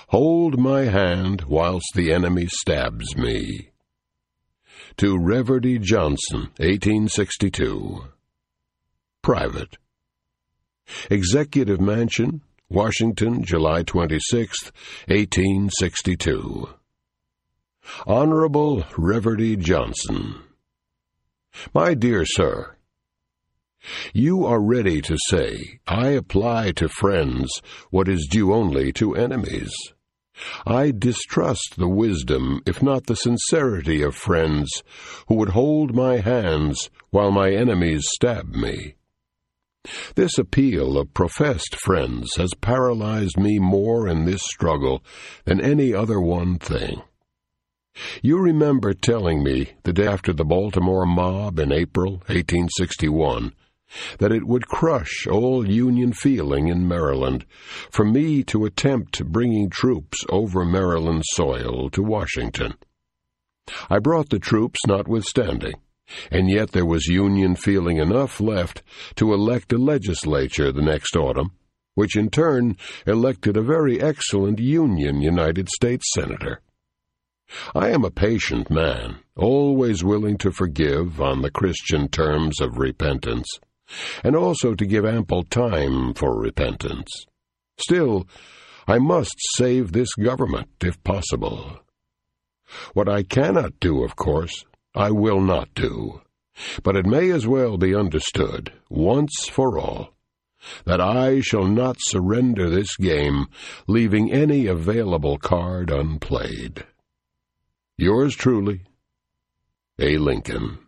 Hold my hand whilst the enemy stabs me. To Reverdy Johnson, 1862. Private. Executive Mansion, Washington, July 26, 1862. Honorable Reverdy Johnson. My dear Sir, you are ready to say, I apply to friends what is due only to enemies. I distrust the wisdom, if not the sincerity, of friends who would hold my hands while my enemies stab me. This appeal of professed friends has paralyzed me more in this struggle than any other one thing. You remember telling me, the day after the Baltimore mob in April 1861, that it would crush all Union feeling in Maryland for me to attempt bringing troops over Maryland soil to Washington. I brought the troops notwithstanding, and yet there was Union feeling enough left to elect a legislature the next autumn, which in turn elected a very excellent Union United States Senator. I am a patient man, always willing to forgive on the Christian terms of repentance, and also to give ample time for repentance. Still, I must save this government, if possible. What I cannot do, of course, I will not do, but it may as well be understood, once for all, that I shall not surrender this game, leaving any available card unplayed. Yours truly, A. Lincoln.